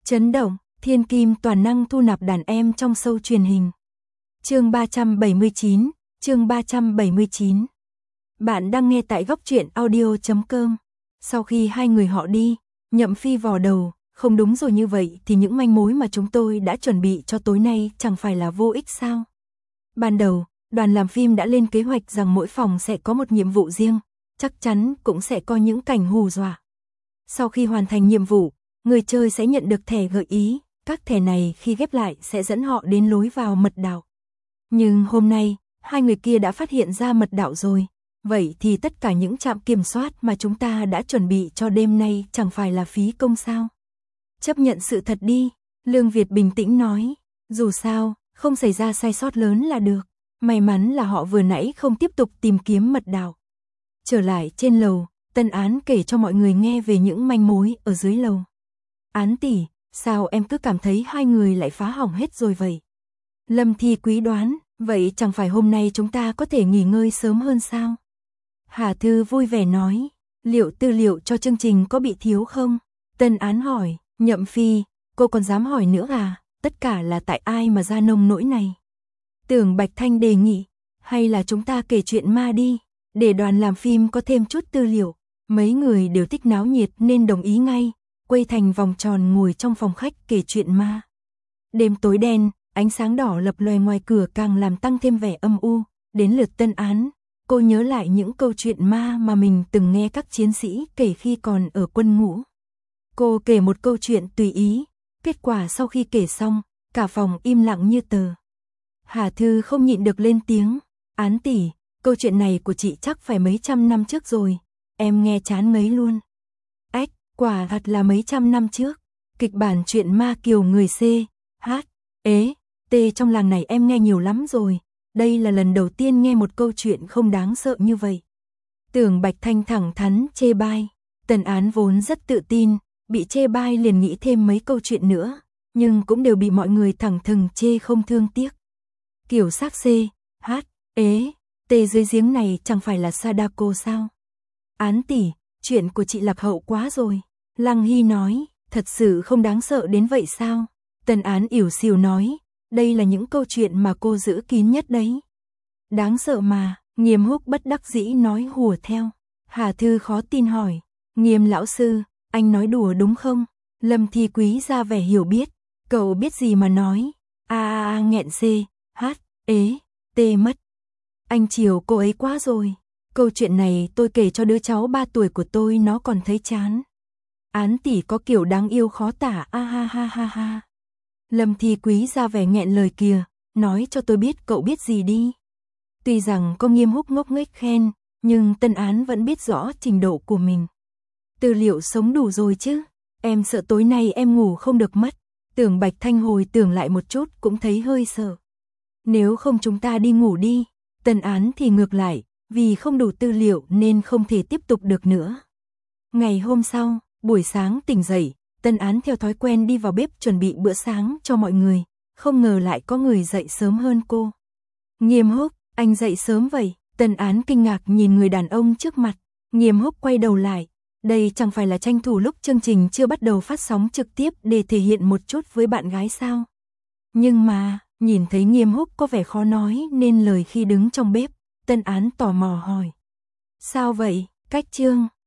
Chấn động, thiên kim toàn năng thu nạp đàn em trong show truyền hình. Chương 379, chương 379. Bạn đang nghe tại góc truyện audio.com. Sau khi hai người họ đi, Nhậm Phi vò đầu, không đúng rồi, như vậy thì những manh mối mà chúng tôi đã chuẩn bị cho tối nay chẳng phải là vô ích sao? Ban đầu, đoàn làm phim đã lên kế hoạch rằng mỗi phòng sẽ có một nhiệm vụ riêng, chắc chắn cũng sẽ có những cảnh hù dọa. Sau khi hoàn thành nhiệm vụ, người chơi sẽ nhận được thẻ gợi ý, các thẻ này khi ghép lại sẽ dẫn họ đến lối vào mật đạo. Nhưng hôm nay, hai người kia đã phát hiện ra mật đạo rồi, vậy thì tất cả những trạm kiểm soát mà chúng ta đã chuẩn bị cho đêm nay chẳng phải là phí công sao? Chấp nhận sự thật đi, Lương Việt bình tĩnh nói, dù sao, không xảy ra sai sót lớn là được, may mắn là họ vừa nãy không tiếp tục tìm kiếm mật đạo. Trở lại trên lầu, Tân Án kể cho mọi người nghe về những manh mối ở dưới lầu. Án tỷ, sao em cứ cảm thấy hai người lại phá hỏng hết rồi vậy? Lâm Thi Quý đoán, vậy chẳng phải hôm nay chúng ta có thể nghỉ ngơi sớm hơn sao? Hà Thư vui vẻ nói, liệu tư liệu cho chương trình có bị thiếu không? Tân Án hỏi, Nhậm Phi, cô còn dám hỏi nữa à? Tất cả là tại ai mà ra nông nỗi này? Tưởng Bạch Thanh đề nghị, hay là chúng ta kể chuyện ma đi, để đoàn làm phim có thêm chút tư liệu. Mấy người đều thích náo nhiệt nên đồng ý ngay, quây thành vòng tròn ngồi trong phòng khách kể chuyện ma. Đêm tối đen, ánh sáng đỏ lập lòe ngoài cửa càng làm tăng thêm vẻ âm u. Đến lượt Tân Án, cô nhớ lại những câu chuyện ma mà mình từng nghe các chiến sĩ kể khi còn ở quân ngũ. Cô kể một câu chuyện tùy ý, kết quả sau khi kể xong, cả phòng im lặng như tờ. Hà Thư không nhịn được lên tiếng, Án tỷ, câu chuyện này của chị chắc phải mấy trăm năm trước rồi, em nghe chán ngấy luôn. Ách, quả thật là mấy trăm năm trước, kịch bản chuyện ma kiều người C, H, ế, T trong làng này em nghe nhiều lắm rồi, đây là lần đầu tiên nghe một câu chuyện không đáng sợ như vậy. Tưởng Bạch Thanh thẳng thắn chê bai, Tân Án vốn rất tự tin, bị chê bai liền nghĩ thêm mấy câu chuyện nữa, nhưng cũng đều bị mọi người thẳng thừng chê không thương tiếc. Kiểu xác C, H, ế, T dưới giếng này chẳng phải là Sadako sao? Án tỷ, chuyện của chị lạc hậu quá rồi. Lăng Hy nói, thật sự không đáng sợ đến vậy sao? Tân Án ỉu xìu nói, đây là những câu chuyện mà cô giữ kín nhất đấy. Đáng sợ mà, Nghiêm Húc bất đắc dĩ nói hùa theo. Hà Thư khó tin hỏi, Nghiêm lão sư, anh nói đùa đúng không? Lâm Thi Quý ra vẻ hiểu biết, cậu biết gì mà nói, nghẹn C, H, ế, T mất. Anh chiều cô ấy quá rồi. Câu chuyện này tôi kể cho đứa cháu 3 tuổi của tôi nó còn thấy chán. Án tỷ có kiểu đáng yêu khó tả, ha ha ha ha. Lâm Thi Quý ra vẻ nghẹn lời kìa, nói cho tôi biết cậu biết gì đi. Tuy rằng có Nghiêm Húc ngốc nghếch khen, nhưng Tân Án vẫn biết rõ trình độ của mình. Tư liệu sống đủ rồi chứ, em sợ tối nay em ngủ không được mất. Tưởng Bạch Thanh hồi tưởng lại một chút cũng thấy hơi sợ. Nếu không chúng ta đi ngủ đi. Tân Án thì ngược lại, vì không đủ tư liệu nên không thể tiếp tục được nữa. Ngày hôm sau, buổi sáng tỉnh dậy, Tân Án theo thói quen đi vào bếp chuẩn bị bữa sáng cho mọi người, không ngờ lại có người dậy sớm hơn cô. Nghiêm Húc, anh dậy sớm vậy? Tân Án kinh ngạc nhìn người đàn ông trước mặt. Nghiêm Húc quay đầu lại, đây chẳng phải là tranh thủ lúc chương trình chưa bắt đầu phát sóng trực tiếp để thể hiện một chút với bạn gái sao? Nhưng mà, nhìn thấy Nghiêm Húc có vẻ khó nói nên lời khi đứng trong bếp, Tân Án tò mò hỏi. Sao vậy, cách chương?